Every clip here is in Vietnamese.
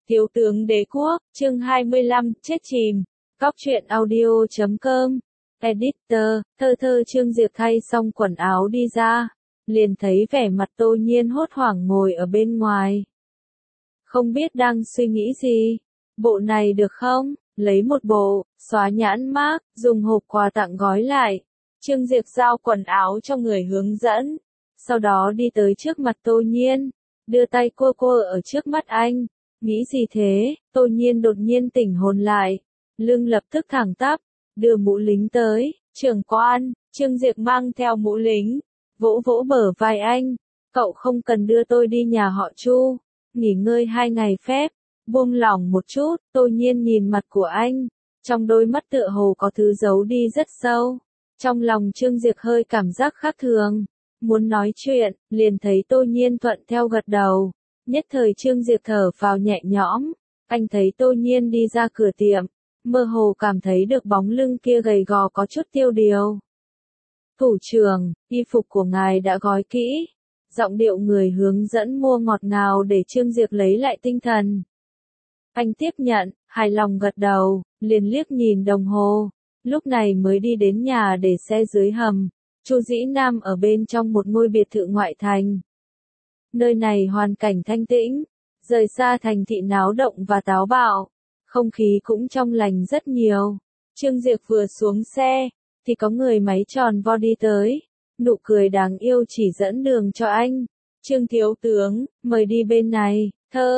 Thiếu tướng đế quốc, chương 25, chết chìm. Góc truyện audio.com. Editor, thơ Trương Diệp thay xong quần áo đi ra. Liền thấy vẻ mặt Tô Nhiên hốt hoảng ngồi ở bên ngoài. Không biết đang suy nghĩ gì. Bộ này được không? Lấy một bộ, xóa nhãn mác, dùng hộp quà tặng gói lại. Trương Diệp giao quần áo cho người hướng dẫn. Sau đó đi tới trước mặt Tô Nhiên. Đưa tay cô ở trước mắt anh. Nghĩ gì thế? Tô Nhiên đột nhiên tỉnh hồn lại. Lưng lập tức thẳng tắp. Đưa mũ lính tới. Trưởng quan. Trương Diệp mang theo mũ lính. Vỗ vỗ bờ vai anh. Cậu không cần đưa tôi đi nhà họ Chu. Nghỉ ngơi 2 ngày phép. Buông lỏng một chút. Tô Nhiên nhìn mặt của anh. Trong đôi mắt tựa hồ có thứ giấu đi rất sâu. Trong lòng Trương Diệp hơi cảm giác khác thường. Muốn nói chuyện, liền thấy Tô Nhiên thuận theo gật đầu. Nhất thời Trương Diệp thở phào nhẹ nhõm. Anh thấy Tô Nhiên đi ra cửa tiệm. Mơ hồ cảm thấy được bóng lưng kia gầy gò có chút tiêu điều. Thủ trưởng, y phục của ngài đã gói kỹ. Giọng điệu người hướng dẫn mua ngọt ngào để Trương Diệp lấy lại tinh thần. Anh tiếp nhận, hài lòng gật đầu, liền liếc nhìn đồng hồ. Lúc này mới đi đến nhà để xe dưới hầm. Chu Dĩ Nam ở bên trong một ngôi biệt thự ngoại thành. Nơi này hoàn cảnh thanh tĩnh, rời xa thành thị náo động và táo bạo, không khí cũng trong lành rất nhiều. Trương Diệp vừa xuống xe, thì có người máy tròn vo đi tới, nụ cười đáng yêu chỉ dẫn đường cho anh. Trương thiếu tướng, mời đi bên này.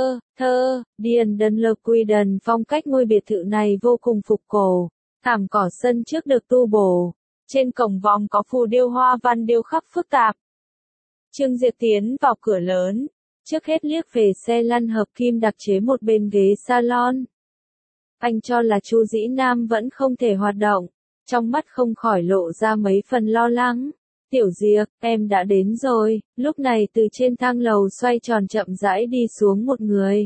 Điền Đần Lộc Quy Đần phong cách ngôi biệt thự này vô cùng phục cổ, thảm cỏ sân trước được tu bổ. Trên cổng vòm có phù điêu hoa văn điêu khắc phức tạp. Trương Diệp tiến vào cửa lớn, trước hết liếc về xe lăn hợp kim đặc chế một bên ghế salon. Anh cho là Chu Dĩ Nam vẫn không thể hoạt động, trong mắt không khỏi lộ ra mấy phần lo lắng. Tiểu Diệp, em đã đến rồi. Lúc này từ trên thang lầu xoay tròn chậm rãi đi xuống một người.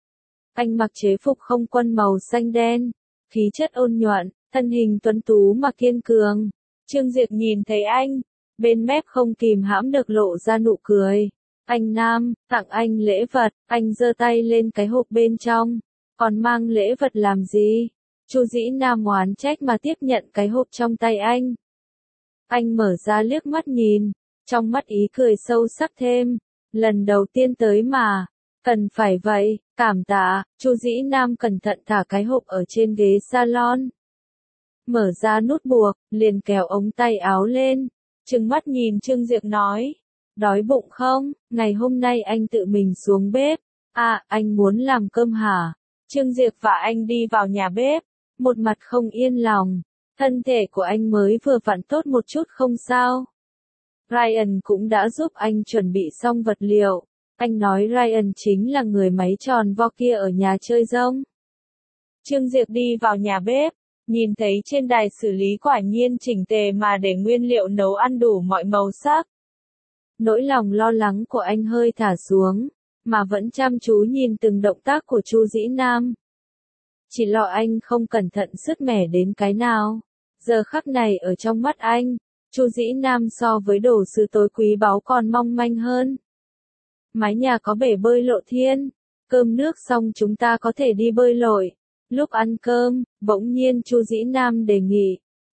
Anh mặc chế phục không quân màu xanh đen, khí chất ôn nhuận, thân hình tuấn tú mà kiên cường. Trương Diệp nhìn thấy anh, bên mép không kìm hãm được lộ ra nụ cười. Anh Nam, tặng anh lễ vật. Anh giơ tay lên cái hộp bên trong. Còn mang lễ vật làm gì? Chu Dĩ Nam oán trách mà tiếp nhận cái hộp trong tay anh. Anh mở ra liếc mắt nhìn, trong mắt ý cười sâu sắc thêm. Lần đầu tiên tới mà, cần phải vậy, cảm tạ. Chu Dĩ Nam cẩn thận thả cái hộp ở trên ghế salon. Mở ra nút buộc, liền kéo ống tay áo lên. Trừng mắt nhìn Trương Diệp nói. Đói bụng không? Ngày hôm nay anh tự mình xuống bếp. À, anh muốn làm cơm hả? Trương Diệp và anh đi vào nhà bếp. Một mặt không yên lòng. Thân thể của anh mới vừa vặn tốt một chút không sao. Ryan cũng đã giúp anh chuẩn bị xong vật liệu. Anh nói Ryan chính là người máy tròn vo kia ở nhà chơi rông. Trương Diệp đi vào nhà bếp. Nhìn thấy trên đài xử lý quả nhiên chỉnh tề mà để nguyên liệu nấu ăn đủ mọi màu sắc. Nỗi lòng lo lắng của anh hơi thả xuống, mà vẫn chăm chú nhìn từng động tác của Chu Dĩ Nam. Chỉ lo anh không cẩn thận sứt mẻ đến cái nào. Giờ khắc này ở trong mắt anh, Chu Dĩ Nam so với đồ sứ tối quý báu còn mong manh hơn. Mái nhà có bể bơi lộ thiên, cơm nước xong chúng ta có thể đi bơi lội. Lúc ăn cơm, bỗng nhiên Chu Dĩ Nam đề nghị.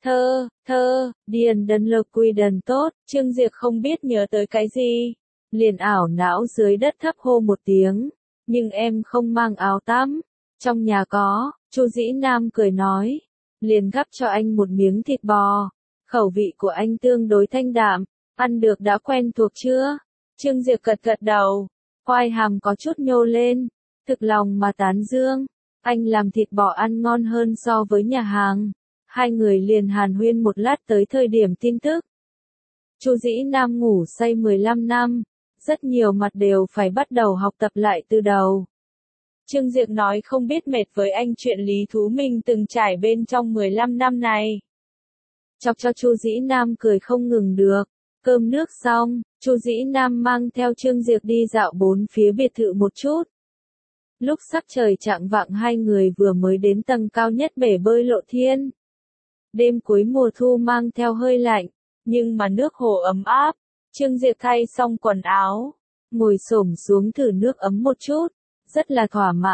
Điền Đần Lộc Quy Đần tốt. Trương Diệp không biết nhớ tới cái gì. Liền ảo não dưới đất thấp hô một tiếng. Nhưng em không mang áo tắm. Trong nhà có. Chu Dĩ Nam cười nói. Liền gắp cho anh một miếng thịt bò. Khẩu vị của anh tương đối thanh đạm. Ăn được đã quen thuộc chưa? Trương Diệp gật đầu. Quai hàm có chút nhô lên. Thực lòng mà tán dương. Anh làm thịt bò ăn ngon hơn so với nhà hàng. Hai người liền hàn huyên một lát tới thời điểm tin tức. Chu Dĩ Nam ngủ say 15 năm. Rất nhiều mặt đều phải bắt đầu học tập lại từ đầu. Trương Diệp nói không biết mệt với anh chuyện lý thú mình từng trải bên trong 15 năm này. Chọc cho Chu Dĩ Nam cười không ngừng được. Cơm nước xong, Chu Dĩ Nam mang theo Trương Diệp đi dạo bốn phía biệt thự một chút. Lúc sắc trời chạng vạng hai người vừa mới đến tầng cao nhất bể bơi lộ thiên. Đêm cuối mùa thu mang theo hơi lạnh, nhưng mà nước hồ ấm áp. Trương Diệp thay xong quần áo, ngồi xổm xuống thử nước ấm một chút, rất là thỏa mãn.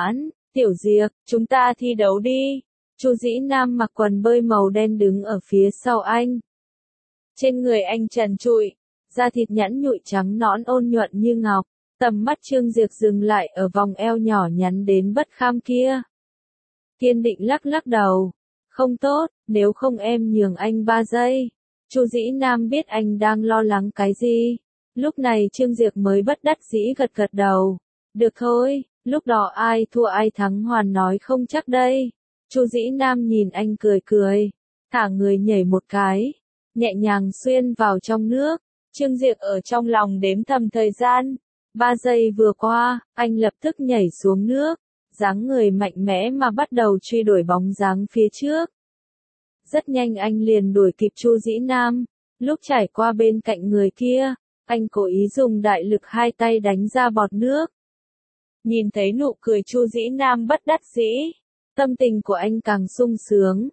Tiểu Diệp, chúng ta thi đấu đi. Chu Dĩ Nam mặc quần bơi màu đen đứng ở phía sau anh. Trên người anh trần trụi, da thịt nhẵn nhụi trắng nõn ôn nhuận như ngọc, tầm mắt Trương Diệp dừng lại ở vòng eo nhỏ nhắn đến bất kham kia. Kiên định lắc lắc đầu, không tốt, nếu không em nhường anh 3 giây. Chu Dĩ Nam biết anh đang lo lắng cái gì. Lúc này Trương Diệp mới bất đắc dĩ gật gật đầu. Được thôi, lúc đó ai thua ai thắng hoàn nói không chắc đây. Chu Dĩ Nam nhìn anh cười cười, thả người nhảy một cái, nhẹ nhàng xuyên vào trong nước. Trương Diệp ở trong lòng đếm thầm thời gian. 3 giây vừa qua, anh lập tức nhảy xuống nước, dáng người mạnh mẽ mà bắt đầu truy đuổi bóng dáng phía trước. Rất nhanh anh liền đuổi kịp Chu Dĩ Nam. Lúc trải qua bên cạnh người kia, anh cố ý dùng đại lực 2 tay đánh ra bọt nước. Nhìn thấy nụ cười Chu Dĩ Nam bất đắc dĩ, tâm tình của anh càng sung sướng.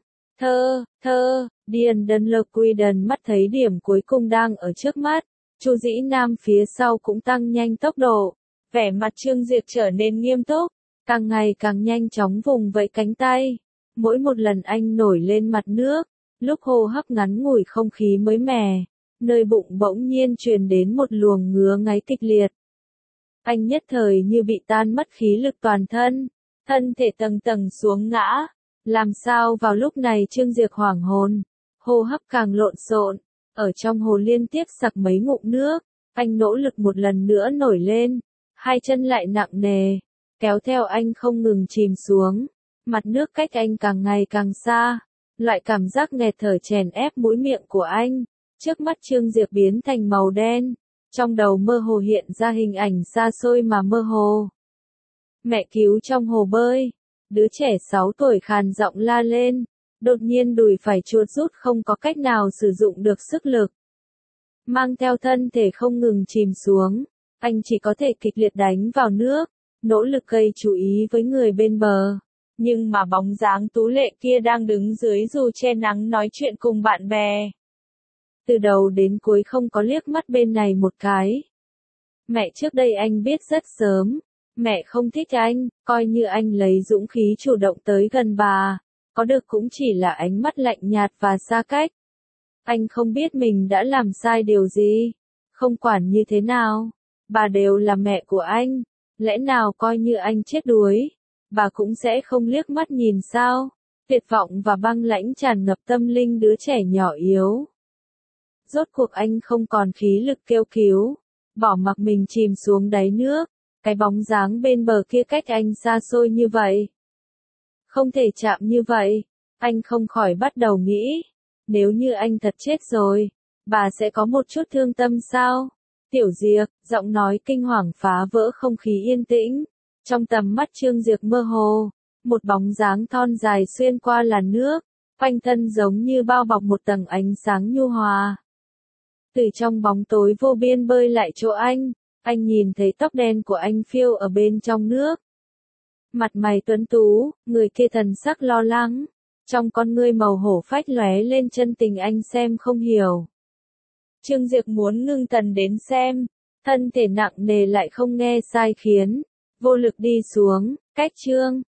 Điền Đơn Lơ Quy Đần mắt thấy điểm cuối cùng đang ở trước mắt. Chu Dĩ Nam phía sau cũng tăng nhanh tốc độ. Vẻ mặt Trương Diệp trở nên nghiêm túc, càng ngày càng nhanh chóng vùng vẫy cánh tay. Mỗi một lần anh nổi lên mặt nước, lúc hô hấp ngắn ngủi không khí mới mẻ, nơi bụng bỗng nhiên truyền đến một luồng ngứa ngáy kịch liệt. Anh nhất thời như bị tan mất khí lực toàn thân, thân thể tầng tầng xuống ngã. Làm sao vào lúc này Trương Diệp hoảng hồn, hô hấp càng lộn xộn, ở trong hồ liên tiếp sặc mấy ngụm nước. Anh nỗ lực một lần nữa nổi lên, 2 chân lại nặng nề, kéo theo anh không ngừng chìm xuống. Mặt nước cách anh càng ngày càng xa, loại cảm giác nghẹt thở chèn ép mũi miệng của anh. Trước mắt Trương Diệp biến thành màu đen, trong đầu mơ hồ hiện ra hình ảnh xa xôi mà mơ hồ. Mẹ cứu trong hồ bơi, đứa trẻ 6 tuổi khàn giọng la lên, đột nhiên đùi phải chuột rút không có cách nào sử dụng được sức lực. Mang theo thân thể không ngừng chìm xuống, anh chỉ có thể kịch liệt đánh vào nước, nỗ lực gây chú ý với người bên bờ. Nhưng mà bóng dáng tú lệ kia đang đứng dưới dù che nắng nói chuyện cùng bạn bè. Từ đầu đến cuối không có liếc mắt bên này một cái. Mẹ trước đây anh biết rất sớm, mẹ không thích anh, coi như anh lấy dũng khí chủ động tới gần bà, có được cũng chỉ là ánh mắt lạnh nhạt và xa cách. Anh không biết mình đã làm sai điều gì, không quản như thế nào, bà đều là mẹ của anh, lẽ nào coi như anh chết đuối, bà cũng sẽ không liếc mắt nhìn sao? Tuyệt vọng và băng lãnh tràn ngập tâm linh đứa trẻ nhỏ yếu. Rốt cuộc anh không còn khí lực kêu cứu, bỏ mặc mình chìm xuống đáy nước, cái bóng dáng bên bờ kia cách anh xa xôi như vậy. Không thể chạm như vậy, anh không khỏi bắt đầu nghĩ, nếu như anh thật chết rồi, bà sẽ có một chút thương tâm sao? Tiểu Diệp, giọng nói kinh hoàng phá vỡ không khí yên tĩnh. Trong tầm mắt Trương Diệp mơ hồ, một bóng dáng thon dài xuyên qua làn nước, quanh thân giống như bao bọc một tầng ánh sáng nhu hòa. Từ trong bóng tối vô biên bơi lại chỗ anh nhìn thấy tóc đen của anh phiêu ở bên trong nước. Mặt mày tuấn tú, người kia thần sắc lo lắng, trong con ngươi màu hổ phách lóe lên chân tình anh xem không hiểu. Trương Diệp muốn ngưng thần đến xem, thân thể nặng nề lại không nghe sai khiến, vô lực đi xuống, cách Trương